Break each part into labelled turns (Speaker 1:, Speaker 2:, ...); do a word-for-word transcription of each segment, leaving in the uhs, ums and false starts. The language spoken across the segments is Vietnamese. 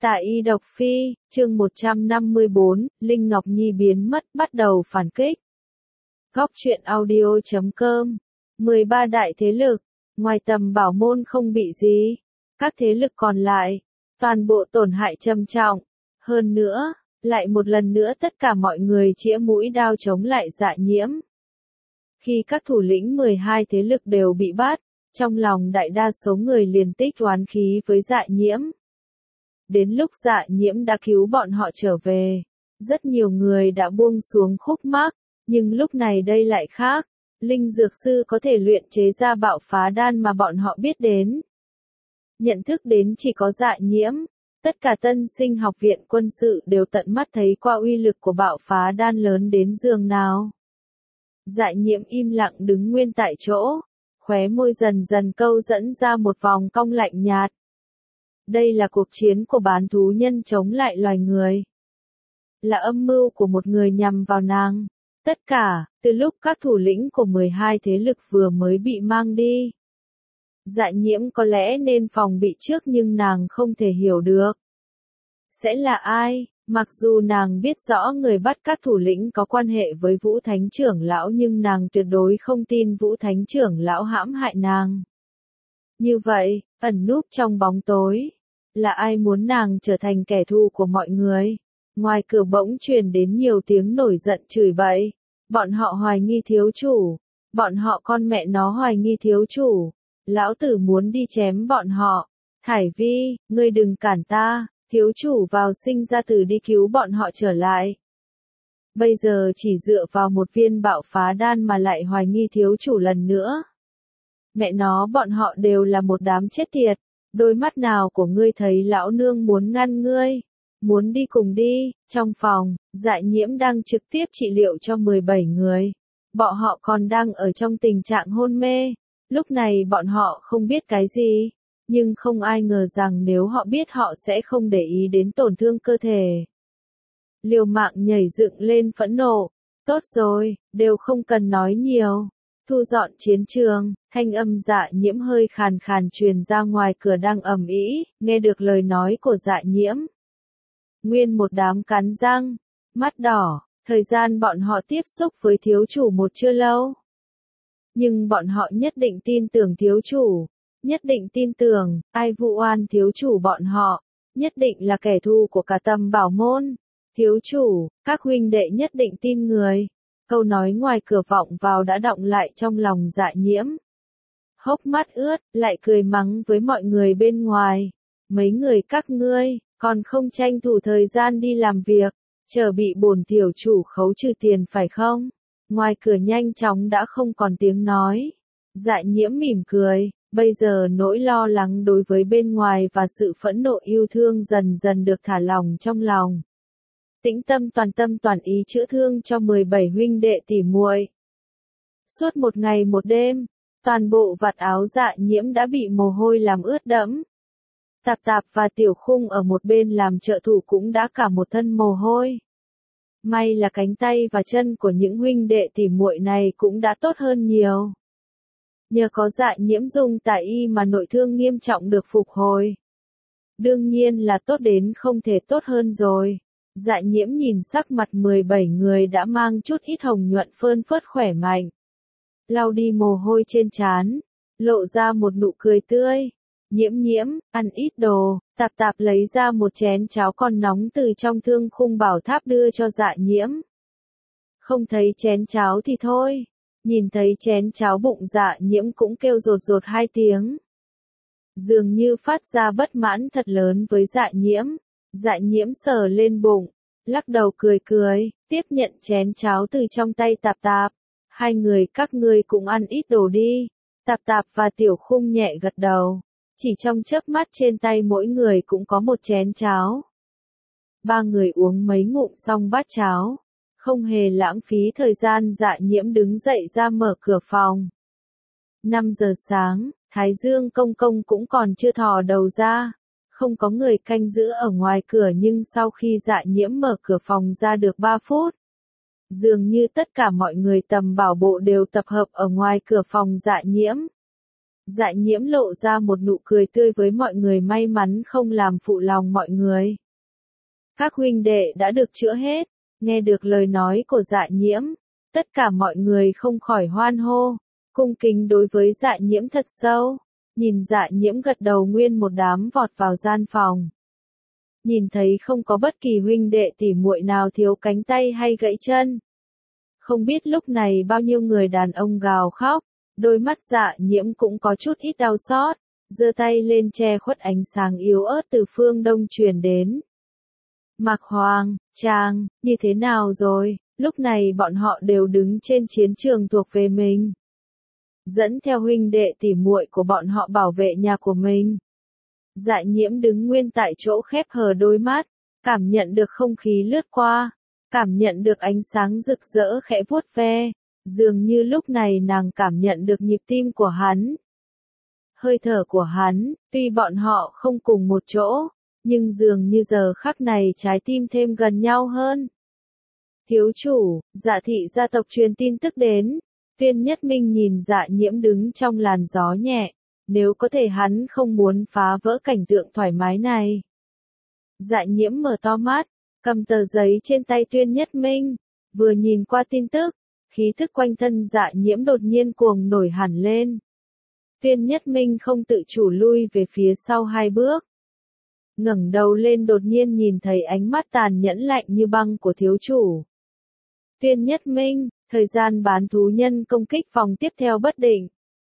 Speaker 1: Tạ Y độc phi, chương một trăm năm mươi bốn, Linh Ngọc Nhi biến mất bắt đầu phản kích. Góc truyện audio chấm com, mười ba đại thế lực, ngoài tầm bảo môn không bị gì, các thế lực còn lại, toàn bộ tổn hại trầm trọng. Hơn nữa, lại một lần nữa tất cả mọi người chĩa mũi đao chống lại Dạ Nhiễm. Khi các thủ lĩnh mười hai thế lực đều bị bắt, trong lòng đại đa số người liền tích oán khí với Dạ Nhiễm. Đến lúc Dạ Nhiễm đã cứu bọn họ trở về, rất nhiều người đã buông xuống khúc mắc, nhưng lúc này đây lại khác, linh dược sư có thể luyện chế ra bạo phá đan mà bọn họ biết đến. Nhận thức đến chỉ có Dạ Nhiễm, tất cả tân sinh học viện quân sự đều tận mắt thấy qua uy lực của bạo phá đan lớn đến giường nào. Dạ Nhiễm im lặng đứng nguyên tại chỗ, khóe môi dần dần câu dẫn ra một vòng cong lạnh nhạt. Đây là cuộc chiến của bán thú nhân chống lại loài người. Là âm mưu của một người nhằm vào nàng. Tất cả, từ lúc các thủ lĩnh của mười hai thế lực vừa mới bị mang đi. Dạ Nhiễm có lẽ nên phòng bị trước nhưng nàng không thể hiểu được. Sẽ là ai? Mặc dù nàng biết rõ người bắt các thủ lĩnh có quan hệ với Vũ Thánh trưởng lão nhưng nàng tuyệt đối không tin Vũ Thánh trưởng lão hãm hại nàng. Như vậy, ẩn núp trong bóng tối, là ai muốn nàng trở thành kẻ thù của mọi người? Ngoài cửa bỗng truyền đến nhiều tiếng nổi giận chửi bậy. Bọn họ hoài nghi thiếu chủ. Bọn họ con mẹ nó hoài nghi thiếu chủ. Lão tử muốn đi chém bọn họ. Thải Vi, ngươi đừng cản ta. Thiếu chủ vào sinh ra tử đi cứu bọn họ trở lại. Bây giờ chỉ dựa vào một viên bạo phá đan mà lại hoài nghi thiếu chủ lần nữa. Mẹ nó bọn họ đều là một đám chết tiệt. Đôi mắt nào của ngươi thấy lão nương muốn ngăn ngươi? Muốn đi cùng đi. Trong phòng, Dạ Nhiễm đang trực tiếp trị liệu cho mười bảy người. Bọn họ còn đang ở trong tình trạng hôn mê. Lúc này bọn họ không biết cái gì. Nhưng không ai ngờ rằng nếu họ biết họ sẽ không để ý đến tổn thương cơ thể. Liều mạng nhảy dựng lên phẫn nộ. Tốt rồi, đều không cần nói nhiều. Thu dọn chiến trường, thanh âm Dạ Nhiễm hơi khàn khàn truyền ra ngoài cửa đang ầm ĩ, nghe được lời nói của Dạ Nhiễm. Nguyên một đám cắn răng, mắt đỏ, thời gian bọn họ tiếp xúc với thiếu chủ một chưa lâu. Nhưng bọn họ nhất định tin tưởng thiếu chủ, nhất định tin tưởng, ai vu oan thiếu chủ bọn họ, nhất định là kẻ thù của cả tầm bảo môn. Thiếu chủ, các huynh đệ nhất định tin người. Câu nói ngoài cửa vọng vào đã đọng lại trong lòng Dạ Nhiễm. Hốc mắt ướt, lại cười mắng với mọi người bên ngoài. Mấy người các ngươi, còn không tranh thủ thời gian đi làm việc, chờ bị bổn tiểu chủ khấu trừ tiền phải không? Ngoài cửa nhanh chóng đã không còn tiếng nói. Dạ Nhiễm mỉm cười, bây giờ nỗi lo lắng đối với bên ngoài và sự phẫn nộ yêu thương dần dần được thả lỏng trong lòng. Tĩnh tâm toàn tâm toàn ý chữa thương cho mười bảy huynh đệ tỉ muội. Suốt một ngày một đêm, toàn bộ vạt áo Dạ Nhiễm đã bị mồ hôi làm ướt đẫm. Tạp Tạp và Tiểu Khung ở một bên làm trợ thủ cũng đã cả một thân mồ hôi. May là cánh tay và chân của những huynh đệ tỉ muội này cũng đã tốt hơn nhiều. Nhờ có Dạ Nhiễm dùng tà y mà nội thương nghiêm trọng được phục hồi. Đương nhiên là tốt đến không thể tốt hơn rồi. Dạ Nhiễm nhìn sắc mặt mười bảy người đã mang chút ít hồng nhuận phơn phớt khỏe mạnh. Lau đi mồ hôi trên trán, lộ ra một nụ cười tươi. Nhiễm Nhiễm, ăn ít đồ. Tạp Tạp lấy ra một chén cháo còn nóng từ trong thương khung bảo tháp đưa cho Dạ Nhiễm. Không thấy chén cháo thì thôi. Nhìn thấy chén cháo bụng Dạ Nhiễm cũng kêu rột rột hai tiếng. Dường như phát ra bất mãn thật lớn với Dạ Nhiễm. Dạ Nhiễm sờ lên bụng, lắc đầu cười cười, tiếp nhận chén cháo từ trong tay Tạp Tạp. Hai người các ngươi cũng ăn ít đồ đi. Tạp Tạp và Tiểu Khung nhẹ gật đầu. Chỉ trong chớp mắt trên tay mỗi người cũng có một chén cháo. Ba người uống mấy ngụm xong bát cháo. Không hề lãng phí thời gian Dạ Nhiễm đứng dậy ra mở cửa phòng. năm giờ sáng, Thái Dương công công cũng còn chưa thò đầu ra. Không có người canh giữ ở ngoài cửa nhưng sau khi Dạ Nhiễm mở cửa phòng ra được ba phút. Dường như tất cả mọi người tầm bảo bộ đều tập hợp ở ngoài cửa phòng Dạ Nhiễm. Dạ nhiễm lộ ra một nụ cười tươi với mọi người, may mắn không làm phụ lòng mọi người. Các huynh đệ đã được chữa hết, nghe được lời nói của dạ nhiễm, tất cả mọi người không khỏi hoan hô, cung kính đối với dạ nhiễm thật sâu. Nhìn dạ nhiễm gật đầu, nguyên một đám vọt vào gian phòng. Nhìn thấy không có bất kỳ huynh đệ tỉ muội nào thiếu cánh tay hay gãy chân. Không biết lúc này bao nhiêu người đàn ông gào khóc, đôi mắt dạ nhiễm cũng có chút ít đau xót, giơ tay lên che khuất ánh sáng yếu ớt từ phương đông truyền đến. Mạc Hoàng, chàng, như thế nào rồi? Lúc này bọn họ đều đứng trên chiến trường thuộc về mình. Dẫn theo huynh đệ tỉ muội của bọn họ bảo vệ nhà của mình. Dạ nhiễm đứng nguyên tại chỗ khép hờ đôi mắt, cảm nhận được không khí lướt qua, cảm nhận được ánh sáng rực rỡ khẽ vuốt ve, dường như lúc này nàng cảm nhận được nhịp tim của hắn. Hơi thở của hắn, tuy bọn họ không cùng một chỗ, nhưng dường như giờ khắc này trái tim thêm gần nhau hơn. Thiếu chủ, Dạ thị gia tộc truyền tin tức đến. Viên Nhất Minh nhìn Dạ nhiễm đứng trong làn gió nhẹ, nếu có thể hắn không muốn phá vỡ cảnh tượng thoải mái này. Dạ nhiễm mở to mắt, cầm tờ giấy trên tay Tuyên Nhất Minh, vừa nhìn qua tin tức, khí thức quanh thân Dạ nhiễm đột nhiên cuồng nổi hẳn lên. Tuyên Nhất Minh không tự chủ lui về phía sau hai bước. Ngẩng đầu lên đột nhiên nhìn thấy ánh mắt tàn nhẫn lạnh như băng của thiếu chủ. Tuyên Nhất Minh, thời gian bán thú nhân công kích vòng tiếp theo bất định.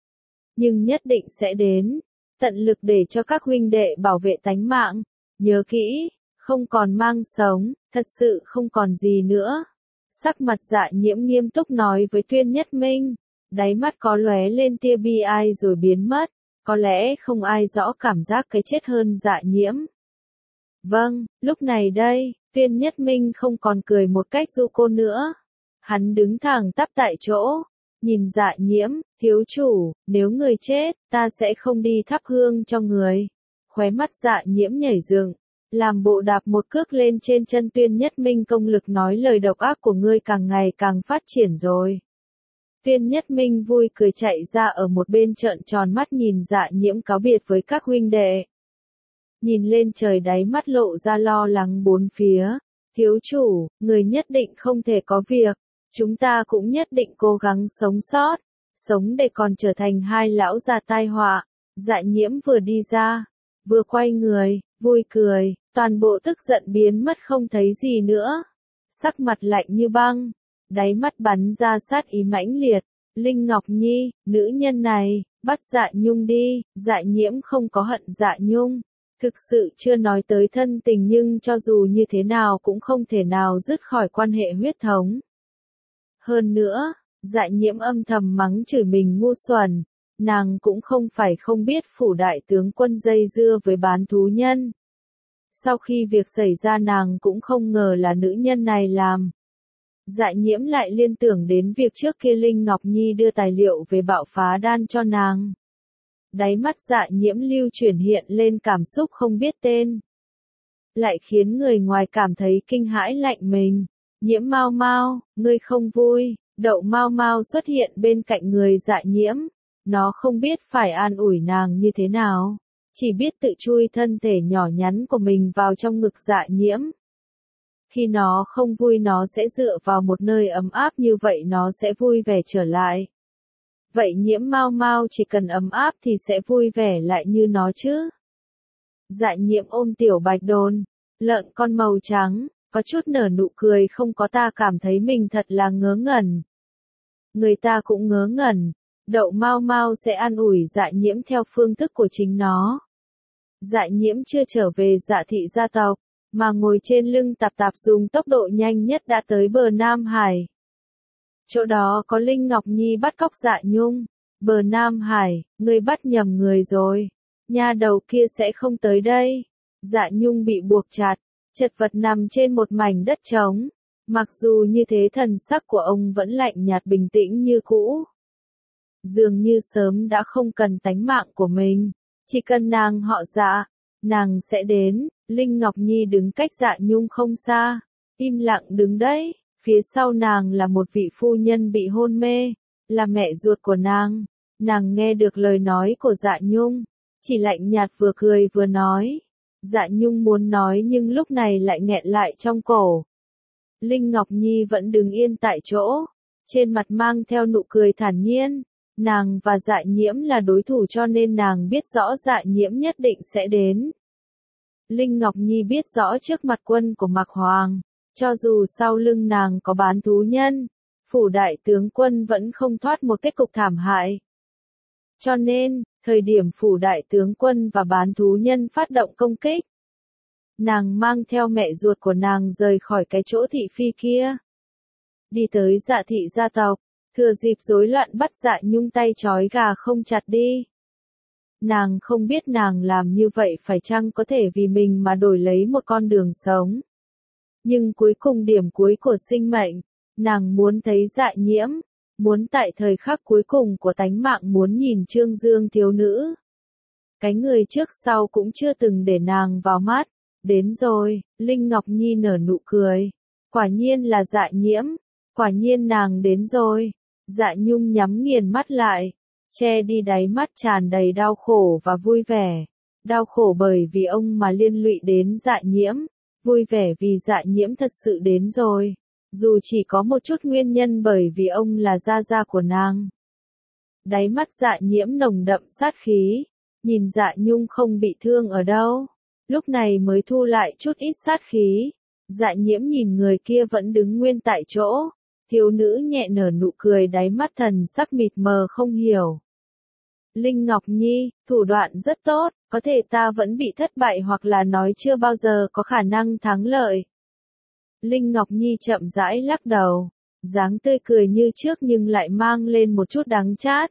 Speaker 1: Nhưng nhất định sẽ đến, tận lực để cho các huynh đệ bảo vệ tánh mạng. Nhớ kỹ, không còn mang sống, thật sự không còn gì nữa. Sắc mặt Dạ nhiễm nghiêm túc nói với Tuyên Nhất Minh, đáy mắt có lóe lên tia bi ai rồi biến mất, có lẽ không ai rõ cảm giác cái chết hơn Dạ nhiễm. Vâng, lúc này đây, Tuyên Nhất Minh không còn cười một cách du côn nữa. Hắn đứng thẳng tắp tại chỗ, nhìn Dạ nhiễm, thiếu chủ, nếu người chết, ta sẽ không đi thắp hương cho người. Khóe mắt Dạ nhiễm nhảy dựng, làm bộ đạp một cước lên trên chân Tuyên Nhất Minh, công lực nói lời độc ác của ngươi càng ngày càng phát triển rồi. Tuyên Nhất Minh vui cười chạy ra ở một bên trợn tròn mắt nhìn Dạ nhiễm cáo biệt với các huynh đệ. Nhìn lên trời đáy mắt lộ ra lo lắng bốn phía. Thiếu chủ, người nhất định không thể có việc. Chúng ta cũng nhất định cố gắng sống sót. Sống để còn trở thành hai lão già tai họa. Dạ nhiễm vừa đi ra, vừa quay người, vui cười, toàn bộ tức giận biến mất không thấy gì nữa. Sắc mặt lạnh như băng, đáy mắt bắn ra sát ý mãnh liệt. Linh Ngọc Nhi, nữ nhân này, bắt Dạ Nhung đi. Dạ nhiễm không có hận Dạ Nhung. Thực sự chưa nói tới thân tình, nhưng cho dù như thế nào cũng không thể nào dứt khỏi quan hệ huyết thống. Hơn nữa, Dạ nhiễm âm thầm mắng chửi mình ngu xuẩn, nàng cũng không phải không biết phủ đại tướng quân dây dưa với bán thú nhân. Sau khi việc xảy ra nàng cũng không ngờ là nữ nhân này làm. Dạ nhiễm lại liên tưởng đến việc trước kia Linh Ngọc Nhi đưa tài liệu về bạo phá đan cho nàng. Đáy mắt Dạ nhiễm lưu chuyển hiện lên cảm xúc không biết tên. Lại khiến người ngoài cảm thấy kinh hãi lạnh mình. Nhiễm Mau Mau, ngươi không vui. Đậu Mau Mau xuất hiện bên cạnh người Dạ nhiễm. Nó không biết phải an ủi nàng như thế nào. Chỉ biết tự chui thân thể nhỏ nhắn của mình vào trong ngực Dạ nhiễm. Khi nó không vui nó sẽ dựa vào một nơi ấm áp như vậy nó sẽ vui vẻ trở lại. Vậy Nhiễm Mau Mau chỉ cần ấm áp thì sẽ vui vẻ lại như nó chứ. Dạ nhiễm ôm tiểu bạch đồn, lợn con màu trắng, có chút nở nụ cười, không có, ta cảm thấy mình thật là ngớ ngẩn. Người ta cũng ngớ ngẩn. Đậu Mau Mau sẽ an ủi Dạ nhiễm theo phương thức của chính nó. Dạ nhiễm chưa trở về Dạ thị gia tộc, mà ngồi trên lưng tạp tạp dùng tốc độ nhanh nhất đã tới bờ Nam Hải. Chỗ đó có Linh Ngọc Nhi bắt cóc Dạ Nhung. Bờ Nam Hải, ngươi bắt nhầm người rồi. Nha đầu kia sẽ không tới đây. Dạ Nhung bị buộc chặt, chật vật nằm trên một mảnh đất trống. Mặc dù như thế thần sắc của ông vẫn lạnh nhạt bình tĩnh như cũ. Dường như sớm đã không cần tánh mạng của mình. Chỉ cần nàng họ Dạ, nàng sẽ đến. Linh Ngọc Nhi đứng cách Dạ Nhung không xa, im lặng đứng đấy. Phía sau nàng là một vị phu nhân bị hôn mê, là mẹ ruột của nàng. Nàng nghe được lời nói của Dạ Nhung, chỉ lạnh nhạt vừa cười vừa nói. Dạ Nhung muốn nói nhưng lúc này lại nghẹn lại trong cổ. Linh Ngọc Nhi vẫn đứng yên tại chỗ, trên mặt mang theo nụ cười thản nhiên. Nàng và Dạ Nhiễm là đối thủ cho nên nàng biết rõ Dạ Nhiễm nhất định sẽ đến. Linh Ngọc Nhi biết rõ trước mặt quân của Mạc Hoàng, cho dù sau lưng nàng có bán thú nhân, phủ đại tướng quân vẫn không thoát một kết cục thảm hại. Cho nên, thời điểm phủ đại tướng quân và bán thú nhân phát động công kích, nàng mang theo mẹ ruột của nàng rời khỏi cái chỗ thị phi kia. Đi tới Dạ thị gia tộc, thừa dịp rối loạn bắt Dạ Nhung tay trói gà không chặt đi. Nàng không biết nàng làm như vậy phải chăng có thể vì mình mà đổi lấy một con đường sống. Nhưng cuối cùng điểm cuối của sinh mệnh, nàng muốn thấy Dạ Nhiễm, muốn tại thời khắc cuối cùng của tánh mạng muốn nhìn Trương Dương thiếu nữ. Cái người trước sau cũng chưa từng để nàng vào mắt. Đến rồi, Linh Ngọc Nhi nở nụ cười. Quả nhiên là Dạ Nhiễm, quả nhiên nàng đến rồi. Dạ Nhung nhắm nghiền mắt lại, che đi đáy mắt tràn đầy đau khổ và vui vẻ. Đau khổ bởi vì ông mà liên lụy đến Dạ Nhiễm, vui vẻ vì Dạ Nhiễm thật sự đến rồi. Dù chỉ có một chút nguyên nhân bởi vì ông là gia gia của nàng. Đáy mắt Dạ Nhiễm nồng đậm sát khí, nhìn Dạ Nhung không bị thương ở đâu, lúc này mới thu lại chút ít sát khí. Dạ Nhiễm nhìn người kia vẫn đứng nguyên tại chỗ, thiếu nữ nhẹ nở nụ cười đáy mắt thần sắc mịt mờ không hiểu. Linh Ngọc Nhi, thủ đoạn rất tốt, có thể ta vẫn bị thất bại hoặc là nói chưa bao giờ có khả năng thắng lợi. Linh Ngọc Nhi chậm rãi lắc đầu, dáng tươi cười như trước nhưng lại mang lên một chút đắng chát.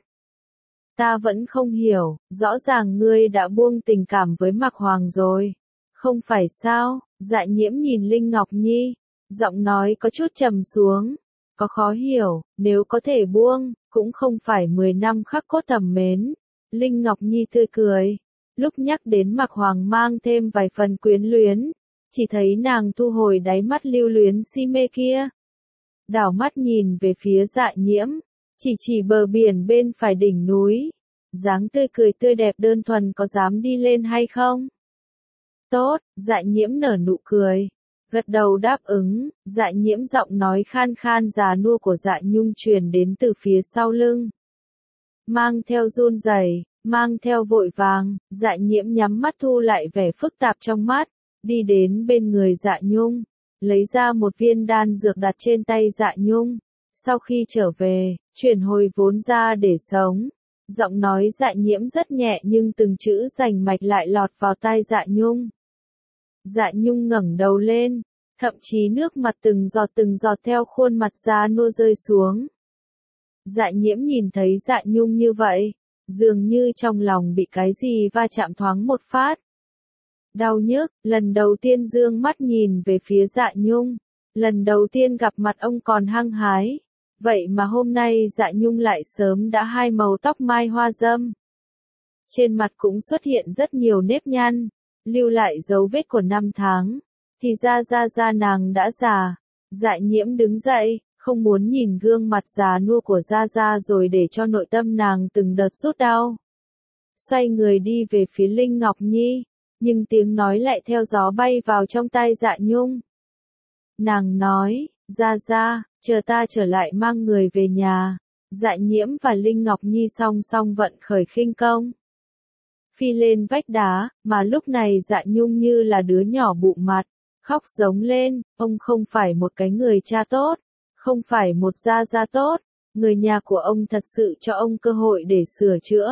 Speaker 1: Ta vẫn không hiểu, rõ ràng ngươi đã buông tình cảm với Mạc Hoàng rồi. Không phải sao? Dạ Nhiễm nhìn Linh Ngọc Nhi, giọng nói có chút trầm xuống. Có khó hiểu, nếu có thể buông, cũng không phải mười năm khắc cốt thầm mến. Linh Ngọc Nhi tươi cười, lúc nhắc đến Mạc Hoàng mang thêm vài phần quyến luyến, chỉ thấy nàng thu hồi đáy mắt lưu luyến si mê kia. Đảo mắt nhìn về phía Dạ Nhiễm, chỉ chỉ bờ biển bên phải đỉnh núi. Dáng tươi cười tươi đẹp đơn thuần có dám đi lên hay không? Tốt, Dạ Nhiễm nở nụ cười, gật đầu đáp ứng. Dạ Nhiễm giọng nói khan khan già nua của Dạ Nhung truyền đến từ phía sau lưng. Mang theo run rẩy, mang theo vội vàng, Dạ Nhiễm nhắm mắt thu lại vẻ phức tạp trong mắt, đi đến bên người Dạ Nhung, lấy ra một viên đan dược đặt trên tay Dạ Nhung. Sau khi trở về, chuyển hồi vốn ra để sống. Giọng nói Dạ Nhiễm rất nhẹ nhưng từng chữ rành mạch lại lọt vào tai Dạ Nhung. Dạ Nhung ngẩng đầu lên, thậm chí nước mặt từng giọt từng giọt theo khuôn mặt già nua rơi xuống. Dạ Nhiễm nhìn thấy Dạ Nhung như vậy, dường như trong lòng bị cái gì va chạm thoáng một phát. Đau nhức, lần đầu tiên dương mắt nhìn về phía Dạ Nhung, lần đầu tiên gặp mặt ông còn hăng hái. Vậy mà hôm nay Dạ Nhung lại sớm đã hai màu tóc mai hoa râm. Trên mặt cũng xuất hiện rất nhiều nếp nhăn, lưu lại dấu vết của năm tháng. Thì ra ra ra nàng đã già. Dạ Nhiễm đứng dậy, không muốn nhìn gương mặt già nua của Gia Gia rồi để cho nội tâm nàng từng đợt rút đau. Xoay người đi về phía Linh Ngọc Nhi, nhưng tiếng nói lại theo gió bay vào trong tai Dạ Nhung. Nàng nói, Gia Gia, chờ ta trở lại mang người về nhà. Dạ Nhiễm và Linh Ngọc Nhi song song vận khởi khinh công. Phi lên vách đá, mà lúc này Dạ Nhung như là đứa nhỏ bụng mặt, khóc giống lên, ông không phải một cái người cha tốt, không phải một gia gia tốt, người nhà của ông thật sự cho ông cơ hội để sửa chữa.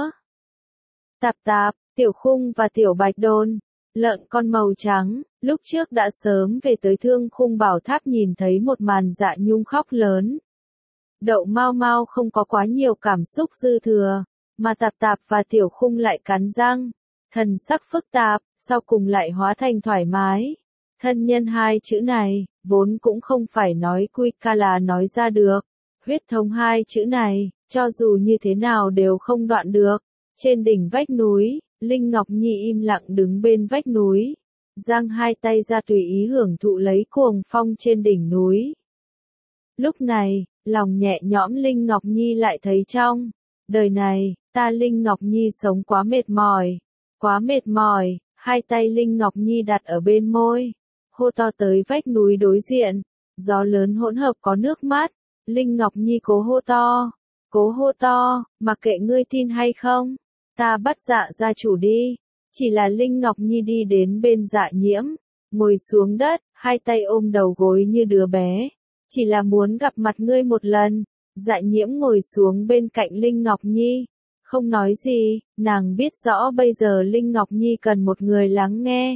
Speaker 1: Tạp tạp, Tiểu Khung và Tiểu Bạch Đôn, lợn con màu trắng, lúc trước đã sớm về tới Thương Khung Bảo Tháp nhìn thấy một màn Dạ Nhung khóc lớn. Đậu Mau Mau không có quá nhiều cảm xúc dư thừa, mà Tạp Tạp và Tiểu Khung lại cắn răng, thần sắc phức tạp, sau cùng lại hóa thành thoải mái. Thân nhân hai chữ này, vốn cũng không phải nói quy ca là nói ra được. Huyết thống hai chữ này, cho dù như thế nào đều không đoạn được. Trên đỉnh vách núi, Linh Ngọc Nhi im lặng đứng bên vách núi, giang hai tay ra tùy ý hưởng thụ lấy cuồng phong trên đỉnh núi. Lúc này, lòng nhẹ nhõm Linh Ngọc Nhi lại thấy trong Đời này, ta Linh Ngọc Nhi sống quá mệt mỏi, quá mệt mỏi, hai tay Linh Ngọc Nhi đặt ở bên môi, hô to tới vách núi đối diện, gió lớn hỗn hợp có nước mắt, Linh Ngọc Nhi cố hô to, cố hô to, mặc kệ ngươi tin hay không, ta bắt Dạ gia chủ đi, chỉ là Linh Ngọc Nhi đi đến bên Dạ Nhiễm, ngồi xuống đất, hai tay ôm đầu gối như đứa bé, chỉ là muốn gặp mặt ngươi một lần. Dạ Nhiễm ngồi xuống bên cạnh Linh Ngọc Nhi, không nói gì, nàng biết rõ bây giờ Linh Ngọc Nhi cần một người lắng nghe.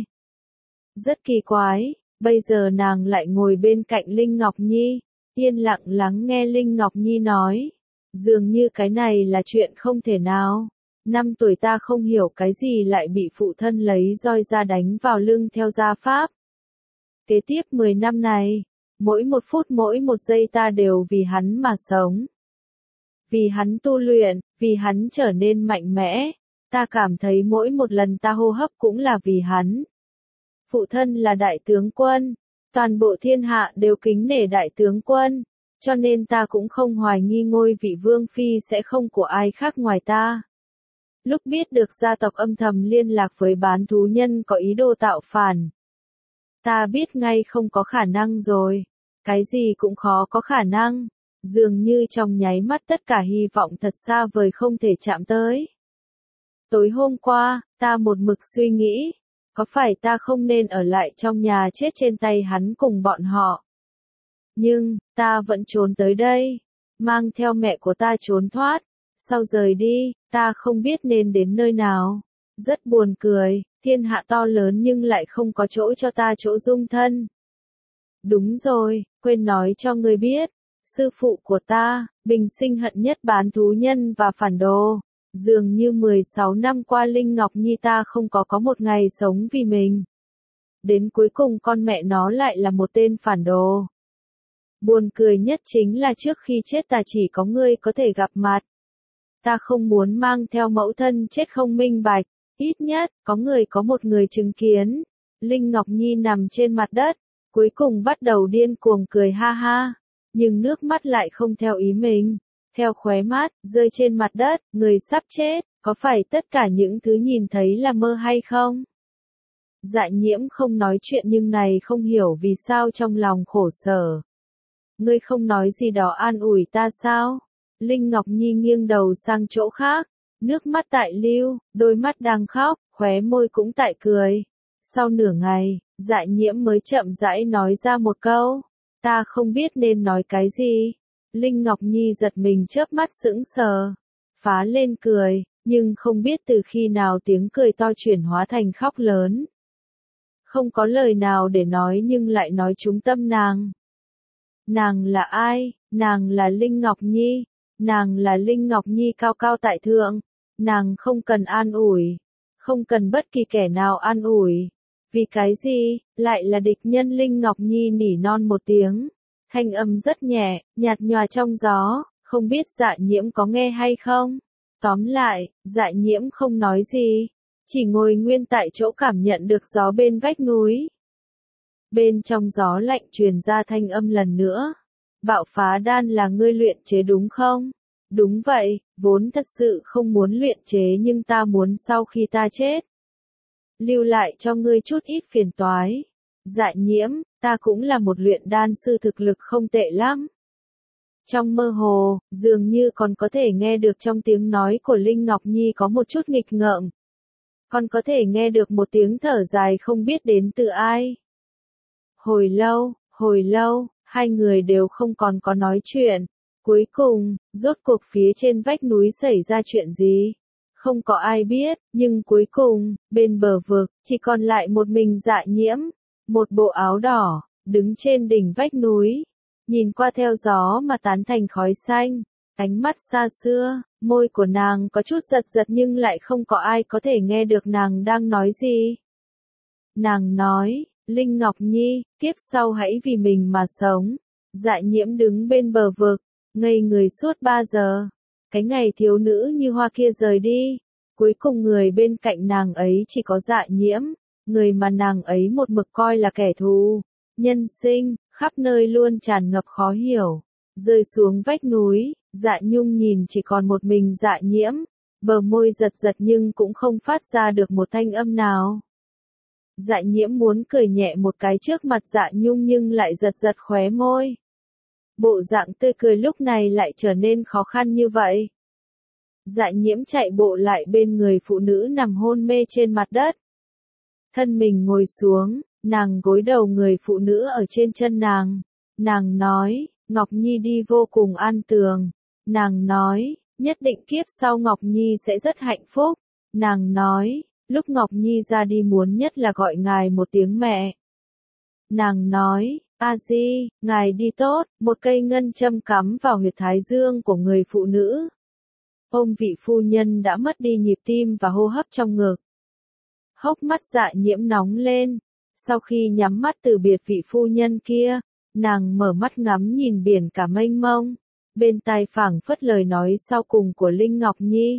Speaker 1: Rất kỳ quái, bây giờ nàng lại ngồi bên cạnh Linh Ngọc Nhi, yên lặng lắng nghe Linh Ngọc Nhi nói. Dường như cái này là chuyện không thể nào. Năm tuổi ta không hiểu cái gì lại bị phụ thân lấy roi ra đánh vào lưng theo gia pháp. Kế tiếp mười năm này, mỗi một phút mỗi một giây ta đều vì hắn mà sống. Vì hắn tu luyện, vì hắn trở nên mạnh mẽ, ta cảm thấy mỗi một lần ta hô hấp cũng là vì hắn. Phụ thân là đại tướng quân, toàn bộ thiên hạ đều kính nể đại tướng quân, cho nên ta cũng không hoài nghi ngôi vị vương phi sẽ không của ai khác ngoài ta. Lúc biết được gia tộc âm thầm liên lạc với bán thú nhân có ý đồ tạo phản, ta biết ngay không có khả năng rồi, cái gì cũng khó có khả năng, dường như trong nháy mắt tất cả hy vọng thật xa vời không thể chạm tới. Tối hôm qua, ta một mực suy nghĩ, có phải ta không nên ở lại trong nhà chết trên tay hắn cùng bọn họ. Nhưng, ta vẫn trốn tới đây, mang theo mẹ của ta trốn thoát, sau rời đi, ta không biết nên đến nơi nào. Rất buồn cười, thiên hạ to lớn nhưng lại không có chỗ cho ta chỗ dung thân. Đúng rồi, quên nói cho ngươi biết, sư phụ của ta, bình sinh hận nhất bán thú nhân và phản đồ. Dường như mười sáu năm qua Linh Ngọc Nhi ta không có có một ngày sống vì mình. Đến cuối cùng con mẹ nó lại là một tên phản đồ. Buồn cười nhất chính là trước khi chết ta chỉ có ngươi có thể gặp mặt. Ta không muốn mang theo mẫu thân chết không minh bạch, ít nhất, có người có một người chứng kiến. Linh Ngọc Nhi nằm trên mặt đất, cuối cùng bắt đầu điên cuồng cười ha ha, nhưng nước mắt lại không theo ý mình. Theo khóe mắt, rơi trên mặt đất, người sắp chết, có phải tất cả những thứ nhìn thấy là mơ hay không? Dạ Nhiễm không nói chuyện nhưng này không hiểu vì sao trong lòng khổ sở. Ngươi không nói gì đó an ủi ta sao? Linh Ngọc Nhi nghiêng đầu sang chỗ khác, nước mắt tại lưu, đôi mắt đang khóc, khóe môi cũng tại cười. Sau nửa ngày, Dạ Nhiễm mới chậm rãi nói ra một câu, ta không biết nên nói cái gì. Linh Ngọc Nhi giật mình chớp mắt sững sờ, phá lên cười, nhưng không biết từ khi nào tiếng cười to chuyển hóa thành khóc lớn. Không có lời nào để nói nhưng lại nói trúng tâm nàng. Nàng là ai? Nàng là Linh Ngọc Nhi. Nàng là Linh Ngọc Nhi cao cao tại thượng. Nàng không cần an ủi. Không cần bất kỳ kẻ nào an ủi. Vì cái gì? Lại là địch nhân. Linh Ngọc Nhi nỉ non một tiếng. Thanh âm rất nhẹ, nhạt nhòa trong gió, không biết Dạ Nhiễm có nghe hay không. Tóm lại, Dạ Nhiễm không nói gì, chỉ ngồi nguyên tại chỗ cảm nhận được gió bên vách núi. Bên trong gió lạnh truyền ra thanh âm lần nữa. Bạo phá đan là ngươi luyện chế đúng không? Đúng vậy, vốn thật sự không muốn luyện chế nhưng ta muốn sau khi ta chết, lưu lại cho ngươi chút ít phiền toái. Dạ Nhiễm, ta cũng là một luyện đan sư thực lực không tệ lắm. Trong mơ hồ, dường như còn có thể nghe được trong tiếng nói của Linh Ngọc Nhi có một chút nghịch ngợm. Còn có thể nghe được một tiếng thở dài không biết đến từ ai. Hồi lâu, hồi lâu, hai người đều không còn có nói chuyện. Cuối cùng, rốt cuộc phía trên vách núi xảy ra chuyện gì? Không có ai biết, nhưng cuối cùng, bên bờ vực, chỉ còn lại một mình Dạ Nhiễm. Một bộ áo đỏ, đứng trên đỉnh vách núi, nhìn qua theo gió mà tán thành khói xanh, ánh mắt xa xưa, môi của nàng có chút giật giật nhưng lại không có ai có thể nghe được nàng đang nói gì. Nàng nói, Linh Ngọc Nhi, kiếp sau hãy vì mình mà sống. Dạ Nhiễm đứng bên bờ vực, ngây người suốt ba giờ. Cái ngày thiếu nữ như hoa kia rời đi, cuối cùng người bên cạnh nàng ấy chỉ có Dạ Nhiễm. Người mà nàng ấy một mực coi là kẻ thù, nhân sinh, khắp nơi luôn tràn ngập khó hiểu. rơi xuống vách núi. Dạ Nhung nhìn chỉ còn một mình Dạ Nhiễm, bờ môi giật giật nhưng cũng không phát ra được một thanh âm nào. Dạ Nhiễm muốn cười nhẹ một cái trước mặt Dạ Nhung nhưng lại giật giật khóe môi. Bộ dạng tươi cười lúc này lại trở nên khó khăn như vậy. Dạ Nhiễm chạy bộ lại bên người phụ nữ nằm hôn mê trên mặt đất. Thân mình ngồi xuống, nàng gối đầu người phụ nữ ở trên chân nàng. Nàng nói, Ngọc Nhi đi vô cùng an tường. Nàng nói, nhất định kiếp sau Ngọc Nhi sẽ rất hạnh phúc. Nàng nói, lúc Ngọc Nhi ra đi muốn nhất là gọi ngài một tiếng mẹ. Nàng nói, A Di, ngài đi tốt, một cây ngân châm cắm vào huyệt thái dương của người phụ nữ. Ôm vị phu nhân đã mất đi nhịp tim và hô hấp trong ngực. Hốc mắt Dạ Nhiễm nóng lên. Sau khi nhắm mắt từ biệt vị phu nhân kia, nàng mở mắt ngắm nhìn biển cả mênh mông. Bên tai phảng phất lời nói sau cùng của Linh Ngọc Nhi.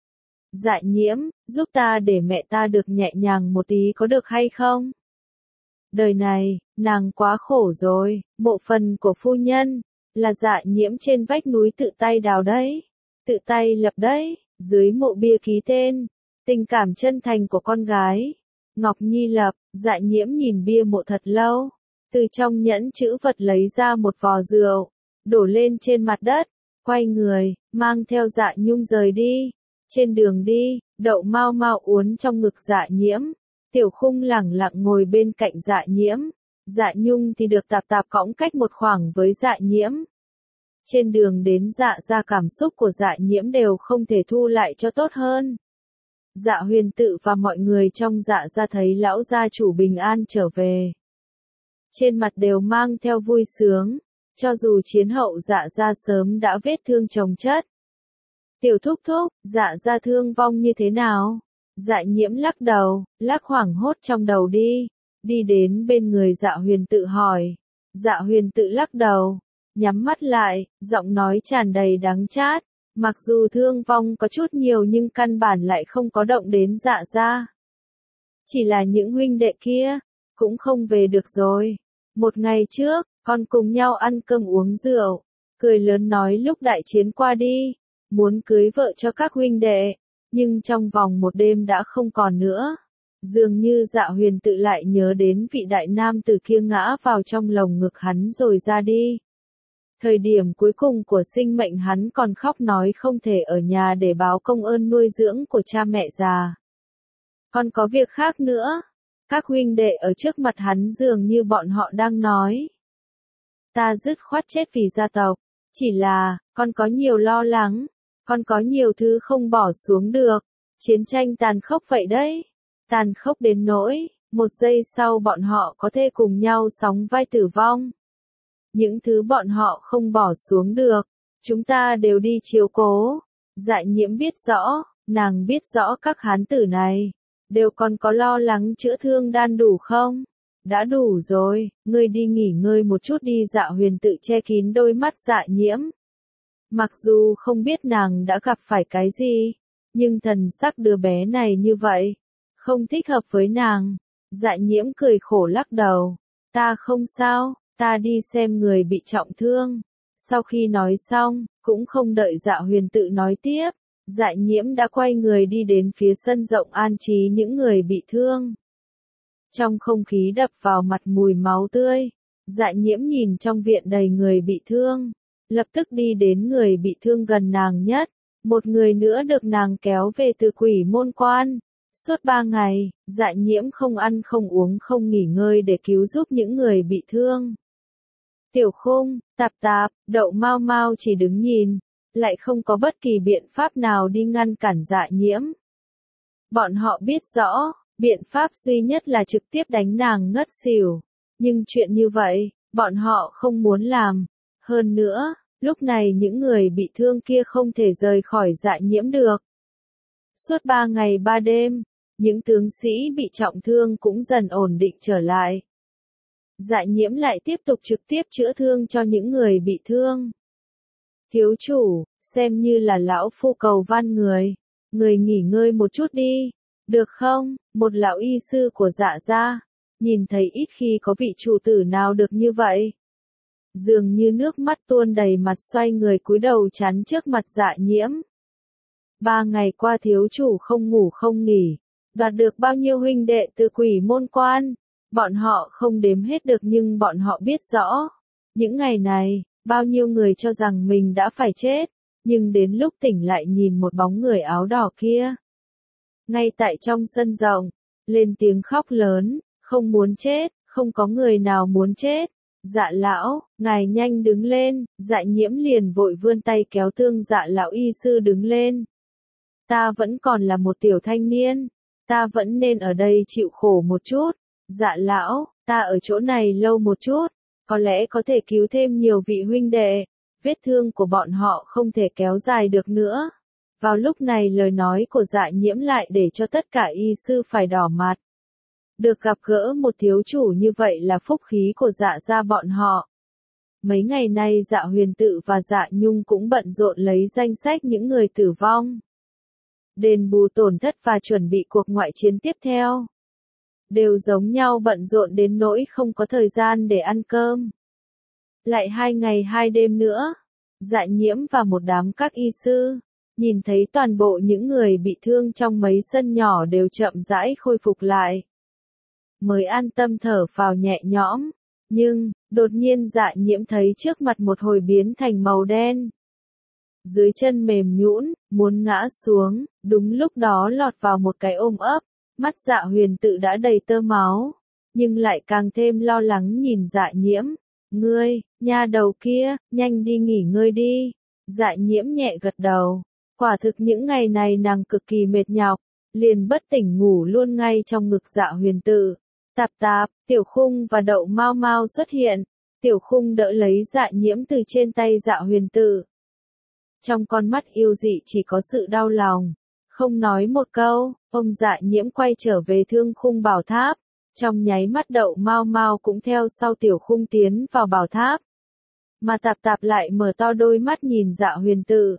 Speaker 1: Dạ Nhiễm, giúp ta để mẹ ta được nhẹ nhàng một tí có được hay không? Đời này, nàng quá khổ rồi, mộ phần của phu nhân, là Dạ Nhiễm trên vách núi tự tay đào đấy, tự tay lập đấy, dưới mộ bia ký tên, tình cảm chân thành của con gái. Ngọc Nhi lập. Dạ Nhiễm nhìn bia mộ thật lâu, từ trong nhẫn chữ vật lấy ra một vò rượu, đổ lên trên mặt đất, quay người, mang theo Dạ Nhung rời đi. Trên đường đi, Đậu Mau Mau uốn trong ngực Dạ Nhiễm, Tiểu Khung lẳng lặng ngồi bên cạnh Dạ Nhiễm, Dạ Nhung thì được Tạp Tạp cõng cách một khoảng với Dạ Nhiễm. Trên đường đến Dạ gia cảm xúc của Dạ Nhiễm đều không thể thu lại cho tốt hơn. Dạ Huyền Tự và mọi người trong Dạ gia thấy lão gia chủ bình an trở về. Trên mặt đều mang theo vui sướng, cho dù chiến hậu Dạ gia sớm đã vết thương chồng chất. Tiểu Thúc Thúc, Dạ gia thương vong như thế nào? Dạ Nhiễm lắc đầu, lắc hoảng hốt trong đầu đi, đi đến bên người Dạ Huyền Tự hỏi. Dạ Huyền Tự lắc đầu, nhắm mắt lại, giọng nói tràn đầy đắng chát. Mặc dù thương vong có chút nhiều nhưng căn bản lại không có động đến Dạ gia. Chỉ là những huynh đệ kia, cũng không về được rồi. Một ngày trước, con cùng nhau ăn cơm uống rượu, cười lớn nói lúc đại chiến qua đi, muốn cưới vợ cho các huynh đệ, nhưng trong vòng một đêm đã không còn nữa. Dường như Dạ Huyền Tự lại nhớ đến vị đại nam tử kia ngã vào trong lồng ngực hắn rồi ra đi. Thời điểm cuối cùng của sinh mệnh hắn còn khóc nói không thể ở nhà để báo công ơn nuôi dưỡng của cha mẹ già. Còn có việc khác nữa. Các huynh đệ ở trước mặt hắn dường như bọn họ đang nói. Ta dứt khoát chết vì gia tộc. Chỉ là, con có nhiều lo lắng. Con có nhiều thứ không bỏ xuống được. Chiến tranh tàn khốc vậy đấy. Tàn khốc đến nỗi, một giây sau bọn họ có thể cùng nhau sóng vai tử vong. Những thứ bọn họ không bỏ xuống được, chúng ta đều đi chiếu cố. Dạ Nhiễm biết rõ, nàng biết rõ các hán tử này, đều còn có lo lắng chữa thương đan đủ không? Đã đủ rồi, ngươi đi nghỉ ngơi một chút đi. Dạ Huyền Tự che kín đôi mắt Dạ Nhiễm. Mặc dù không biết nàng đã gặp phải cái gì, nhưng thần sắc đứa bé này như vậy, không thích hợp với nàng. Dạ Nhiễm cười khổ lắc đầu, ta không sao. Ta đi xem người bị trọng thương. Sau khi nói xong, cũng không đợi Dạ Huyền Tự nói tiếp, Dạ Nhiễm đã quay người đi đến phía sân rộng an trí những người bị thương. Trong không khí đập vào mặt mùi máu tươi, Dạ Nhiễm nhìn trong viện đầy người bị thương, lập tức đi đến người bị thương gần nàng nhất, một người nữa được nàng kéo về từ Quỷ Môn Quan. Suốt ba ngày, Dạ Nhiễm không ăn không uống không nghỉ ngơi để cứu giúp những người bị thương. Tiểu Khung, Tạp Tạp, Đậu Mau Mau chỉ đứng nhìn, lại không có bất kỳ biện pháp nào đi ngăn cản Dạ Nhiễm. Bọn họ biết rõ, biện pháp duy nhất là trực tiếp đánh nàng ngất xỉu, nhưng chuyện như vậy, bọn họ không muốn làm. Hơn nữa, lúc này những người bị thương kia không thể rời khỏi Dạ Nhiễm được. Suốt ba ngày ba đêm, những tướng sĩ bị trọng thương cũng dần ổn định trở lại. Dạ Nhiễm lại tiếp tục trực tiếp chữa thương cho những người bị thương. Thiếu chủ, xem như là lão phu cầu van người, người nghỉ ngơi một chút đi, được không? Một lão y sư của Dạ gia, nhìn thấy ít khi có vị chủ tử nào được như vậy. dường như nước mắt tuôn đầy mặt, xoay người cúi đầu chắn trước mặt Dạ Nhiễm. Ba ngày qua thiếu chủ không ngủ không nghỉ, đoạt được bao nhiêu huynh đệ từ Quỷ Môn Quan, bọn họ không đếm hết được, nhưng bọn họ biết rõ. Những ngày này, bao nhiêu người cho rằng mình đã phải chết, nhưng đến lúc tỉnh lại nhìn một bóng người áo đỏ kia. Ngay tại trong sân rộng, lên tiếng khóc lớn, không muốn chết, không có người nào muốn chết. Dạ lão, ngài nhanh đứng lên, Dạ Nhiễm liền vội vươn tay kéo Thương Dạ lão y sư đứng lên. Ta vẫn còn là một tiểu thanh niên, ta vẫn nên ở đây chịu khổ một chút. Dạ lão, ta ở chỗ này lâu một chút, có lẽ có thể cứu thêm nhiều vị huynh đệ, vết thương của bọn họ không thể kéo dài được nữa. Vào lúc này lời nói của Dạ Nhiễm lại để cho tất cả y sư phải đỏ mặt. Được gặp gỡ một thiếu chủ như vậy là phúc khí của Dạ gia bọn họ. Mấy ngày nay Dạ Huyền Tự và Dạ Nhung cũng bận rộn lấy danh sách những người tử vong, đền bù tổn thất và chuẩn bị cuộc ngoại chiến tiếp theo. Đều giống nhau bận rộn đến nỗi không có thời gian để ăn cơm. Lại hai ngày hai đêm nữa, Dạ Nhiễm và một đám các y sư, nhìn thấy toàn bộ những người bị thương trong mấy sân nhỏ đều chậm rãi khôi phục lại, mới an tâm thở phào nhẹ nhõm. Nhưng, đột nhiên Dạ Nhiễm thấy trước mặt một hồi biến thành màu đen. Dưới chân mềm nhũn, muốn ngã xuống, đúng lúc đó lọt vào một cái ôm ấp. Mắt Dạ Huyền Tự đã đầy tơ máu, nhưng lại càng thêm lo lắng nhìn Dạ Nhiễm. Ngươi, nha đầu kia, nhanh đi nghỉ ngơi đi. Dạ Nhiễm nhẹ gật đầu. Quả thực những ngày này nàng cực kỳ mệt nhọc, liền bất tỉnh ngủ luôn ngay trong ngực Dạ Huyền Tự. Tạp Tạp, Tiểu Khung và Đậu Mau Mau xuất hiện. Tiểu Khung đỡ lấy Dạ Nhiễm từ trên tay Dạ Huyền Tự. Trong con mắt yêu dị chỉ có sự đau lòng. Không nói một câu, ông Dạ Nhiễm quay trở về Thương Khung bảo tháp. Trong nháy mắt Đậu Mau Mau cũng theo sau Tiểu Khung tiến vào bảo tháp. Mà Tạp Tạp lại mở to đôi mắt nhìn Dạ Huyền Tự.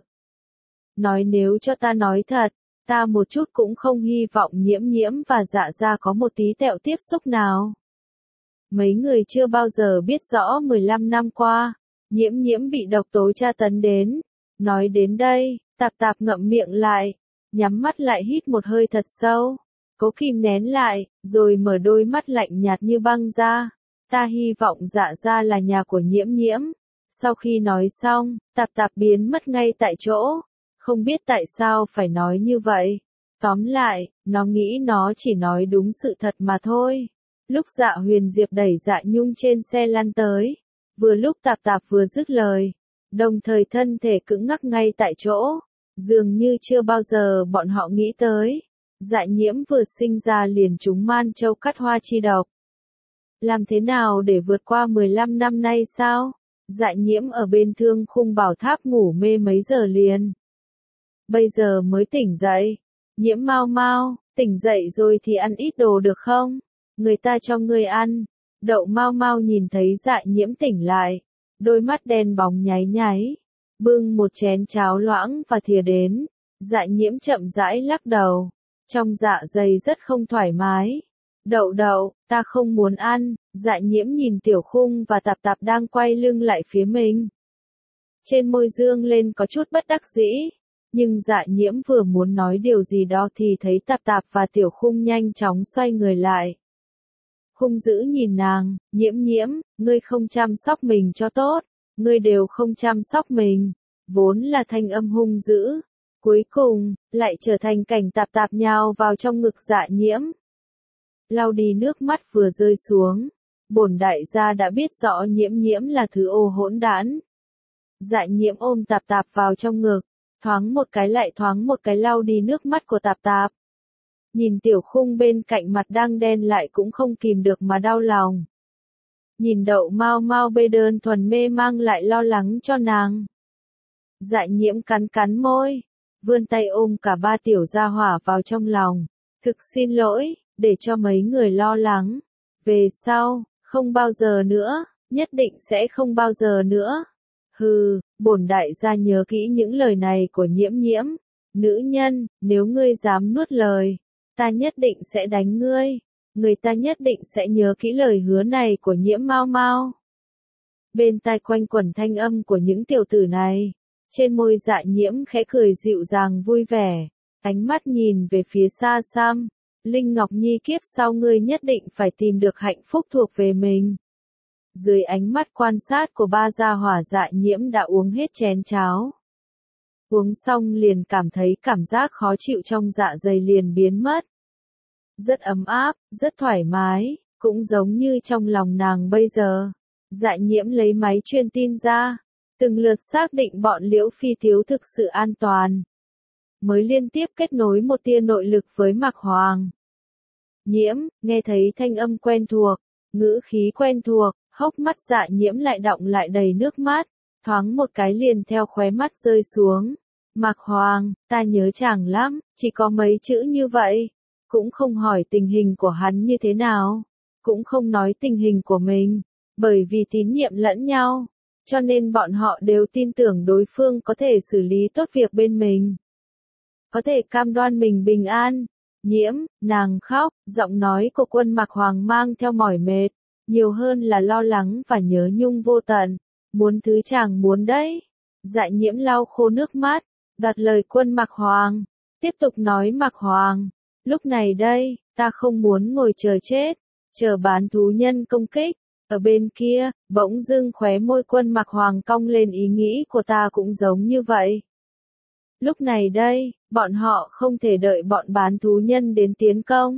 Speaker 1: Nói nếu cho ta nói thật, ta một chút cũng không hy vọng Nhiễm Nhiễm và Dạ gia có một tí tẹo tiếp xúc nào. Mấy người chưa bao giờ biết rõ mười lăm năm qua, Nhiễm Nhiễm bị độc tố tra tấn đến. Nói đến đây, Tạp Tạp ngậm miệng lại, nhắm mắt lại hít một hơi thật sâu, cố kìm nén lại, rồi mở đôi mắt lạnh nhạt như băng ra. Ta hy vọng Dạ gia là nhà của Nhiễm Nhiễm. Sau khi nói xong, Tạp Tạp biến mất ngay tại chỗ. Không biết tại sao phải nói như vậy. Tóm lại, nó nghĩ nó chỉ nói đúng sự thật mà thôi. Lúc Dạ Huyền Diệp đẩy Dạ Nhung trên xe lăn tới, vừa lúc Tạp Tạp vừa dứt lời, đồng thời thân thể cứng ngắc ngay tại chỗ, dường như chưa bao giờ bọn họ nghĩ tới. Dạ Nhiễm vừa sinh ra liền trúng man châu cắt hoa chi độc. Làm thế nào để vượt qua mười lăm năm nay sao? Dạ Nhiễm ở bên Thương Khung bảo tháp ngủ mê mấy giờ liền. Bây giờ mới tỉnh dậy. Nhiễm Mau Mau, tỉnh dậy rồi thì ăn ít đồ được không? Người ta cho ngươi ăn. Đậu Mau Mau nhìn thấy Dạ Nhiễm tỉnh lại, đôi mắt đen bóng nháy nháy, bưng một chén cháo loãng và thìa đến. Dạ Nhiễm chậm rãi lắc đầu, trong dạ dày rất không thoải mái. Đậu đậu, ta không muốn ăn. Dạ Nhiễm nhìn Tiểu Khung và Tạp Tạp đang quay lưng lại phía mình. Trên môi dương lên có chút bất đắc dĩ. Nhưng Dạ Nhiễm vừa muốn nói điều gì đó thì thấy Tạp Tạp và Tiểu Khung nhanh chóng xoay người lại. Hung dữ nhìn nàng, Nhiễm Nhiễm, ngươi không chăm sóc mình cho tốt, ngươi đều không chăm sóc mình. Vốn là thanh âm hung dữ, cuối cùng, lại trở thành cảnh Tạp Tạp nhào vào trong ngực Dạ Nhiễm. Lau đi nước mắt vừa rơi xuống, bổn đại gia đã biết rõ Nhiễm Nhiễm là thứ ô hỗn đản. Dạ Nhiễm ôm Tạp Tạp vào trong ngực, thoáng một cái lại thoáng một cái lau đi nước mắt của Tạp Tạp. Nhìn Tiểu Khung bên cạnh mặt đang đen lại cũng không kìm được mà đau lòng. Nhìn Đậu Mau Mau bê đơn thuần mê mang lại lo lắng cho nàng. Dạ Nhiễm cắn cắn môi, vươn tay ôm cả ba tiểu gia hỏa vào trong lòng. Thực xin lỗi, để cho mấy người lo lắng. Về sau, không bao giờ nữa, nhất định sẽ không bao giờ nữa. Hừ, bổn đại gia nhớ kỹ những lời này của Nhiễm Nhiễm. Nữ nhân, nếu ngươi dám nuốt lời, ta nhất định sẽ đánh ngươi. Người ta nhất định sẽ nhớ kỹ lời hứa này của Nhiễm Mau Mau. Bên tai quanh quẩn thanh âm của những tiểu tử này. Trên môi Dạ Nhiễm khẽ cười dịu dàng vui vẻ. Ánh mắt nhìn về phía xa xăm. Linh Ngọc Nhi, kiếp sau ngươi nhất định phải tìm được hạnh phúc thuộc về mình. Dưới ánh mắt quan sát của ba gia hỏa, Dạ Nhiễm đã uống hết chén cháo. Uống xong liền cảm thấy cảm giác khó chịu trong dạ dày liền biến mất. Rất ấm áp, rất thoải mái, cũng giống như trong lòng nàng bây giờ. Dạ Nhiễm lấy máy truyền tin ra, từng lượt xác định bọn Liễu Phi Thiếu thực sự an toàn. Mới liên tiếp kết nối một tia nội lực với Mạc Hoàng. Nhiễm, nghe thấy thanh âm quen thuộc, ngữ khí quen thuộc, hốc mắt Dạ Nhiễm lại đọng lại đầy nước mắt, thoáng một cái liền theo khóe mắt rơi xuống. Mạc Hoàng, ta nhớ chàng lắm, chỉ có mấy chữ như vậy, cũng không hỏi tình hình của hắn như thế nào, cũng không nói tình hình của mình, bởi vì tín nhiệm lẫn nhau, cho nên bọn họ đều tin tưởng đối phương có thể xử lý tốt việc bên mình, có thể cam đoan mình bình an. Nhiễm, nàng khóc, giọng nói của Quân Mạc Hoàng mang theo mỏi mệt, nhiều hơn là lo lắng và nhớ nhung vô tận, muốn thứ chàng muốn đấy. Dạ Nhiễm lau khô nước mắt, đoạt lời Quân Mạc Hoàng, tiếp tục nói: Mạc Hoàng, lúc này đây, ta không muốn ngồi chờ chết, chờ bán thú nhân công kích. Ở bên kia, bỗng dưng khóe môi Quân Mạc Hoàng cong lên, ý nghĩ của ta cũng giống như vậy. Lúc này đây, bọn họ không thể đợi bọn bán thú nhân đến tiến công.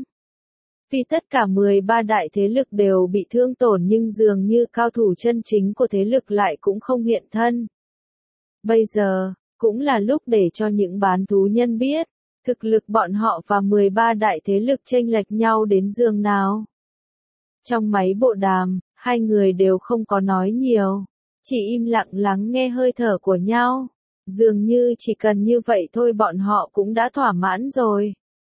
Speaker 1: Vì tất cả mười ba đại thế lực đều bị thương tổn, nhưng dường như cao thủ chân chính của thế lực lại cũng không hiện thân. Bây giờ, cũng là lúc để cho những bán thú nhân biết, thực lực bọn họ và mười ba đại thế lực chênh lệch nhau đến giường nào. Trong máy bộ đàm, hai người đều không có nói nhiều, chỉ im lặng lắng nghe hơi thở của nhau. Dường như chỉ cần như vậy thôi bọn họ cũng đã thỏa mãn rồi.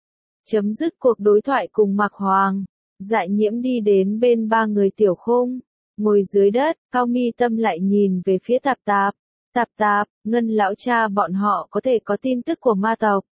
Speaker 1: Chấm dứt cuộc đối thoại cùng Mạc Hoàng, Dạ Nhiễm đi đến bên ba người Tiểu Khung, ngồi dưới đất, Cao Mi Tâm lại nhìn về phía Tạp Tạp. Tạp Tạp, Ngân lão cha bọn họ có thể có tin tức của ma tộc.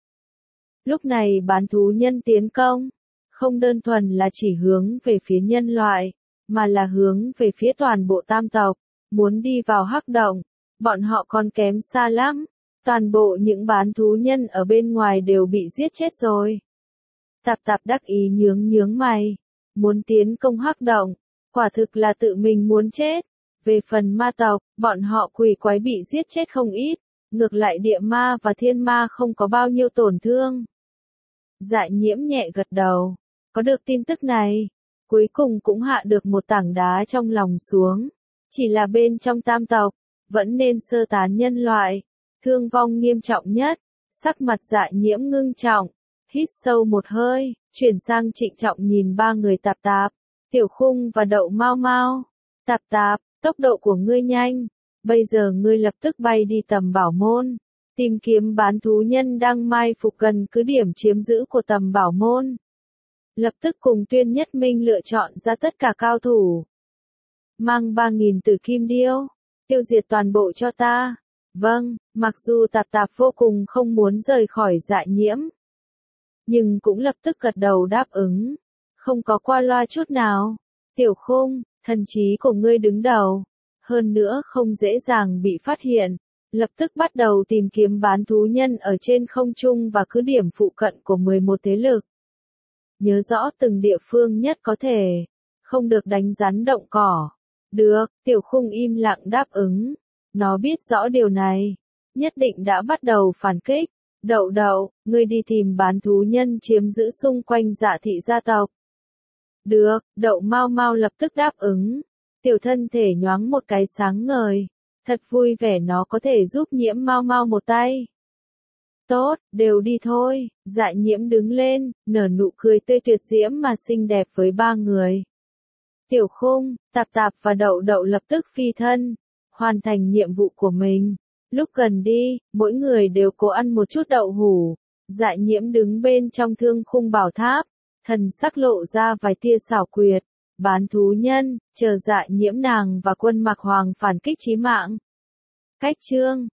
Speaker 1: Lúc này bán thú nhân tiến công, không đơn thuần là chỉ hướng về phía nhân loại, mà là hướng về phía toàn bộ tam tộc, muốn đi vào Hắc Động. Bọn họ còn kém xa lắm, toàn bộ những bán thú nhân ở bên ngoài đều bị giết chết rồi. Tạp Tạp đắc ý nhướng nhướng mày, muốn tiến công Hắc Động, quả thực là tự mình muốn chết. Về phần ma tộc, bọn họ quỷ quái bị giết chết không ít, ngược lại địa ma và thiên ma không có bao nhiêu tổn thương. Dạ Nhiễm nhẹ gật đầu, có được tin tức này, cuối cùng cũng hạ được một tảng đá trong lòng xuống, chỉ là bên trong tam tộc, vẫn nên sơ tán nhân loại, thương vong nghiêm trọng nhất. Sắc mặt Dạ Nhiễm ngưng trọng, hít sâu một hơi, chuyển sang trịnh trọng nhìn ba người Tạp Tạp, Tiểu Khung và Đậu Mau Mau. Tạp Tạp, tốc độ của ngươi nhanh, bây giờ ngươi lập tức bay đi Tầm Bảo Môn, tìm kiếm bán thú nhân đang mai phục gần cứ điểm chiếm giữ của Tầm Bảo Môn. Lập tức cùng Tuyên Nhất Minh lựa chọn ra tất cả cao thủ. Mang ba nghìn tử kim điêu, tiêu diệt toàn bộ cho ta. Vâng, mặc dù Tạp Tạp vô cùng không muốn rời khỏi Dạ Nhiễm, nhưng cũng lập tức gật đầu đáp ứng, không có qua loa chút nào. Tiểu Khung, thần trí của ngươi đứng đầu, hơn nữa không dễ dàng bị phát hiện, lập tức bắt đầu tìm kiếm bán thú nhân ở trên không trung và cứ điểm phụ cận của mười một thế lực. Nhớ rõ từng địa phương nhất có thể, không được đánh rắn động cỏ. Được, Tiểu Khung im lặng đáp ứng, nó biết rõ điều này, nhất định đã bắt đầu phản kích. Đậu Đậu, ngươi đi tìm bán thú nhân chiếm giữ xung quanh Dạ thị gia tộc. Được, Đậu Mau Mau lập tức đáp ứng. Tiểu thân thể nhoáng một cái sáng ngời, thật vui vẻ nó có thể giúp Nhiễm Mau Mau một tay. Tốt, đều đi thôi. Dạ Nhiễm đứng lên, nở nụ cười tươi tuyệt diễm mà xinh đẹp với ba người. Tiểu Khung, Tạp Tạp và Đậu Đậu lập tức phi thân, hoàn thành nhiệm vụ của mình. Lúc gần đi, mỗi người đều cố ăn một chút đậu hủ. Dạ Nhiễm đứng bên trong Thương Khung Bảo Tháp, thần sắc lộ ra vài tia xảo quyệt. Bán thú nhân, chờ Dạ Nhiễm nàng và Quân Mạc Hoàng phản kích chí mạng. Cách chương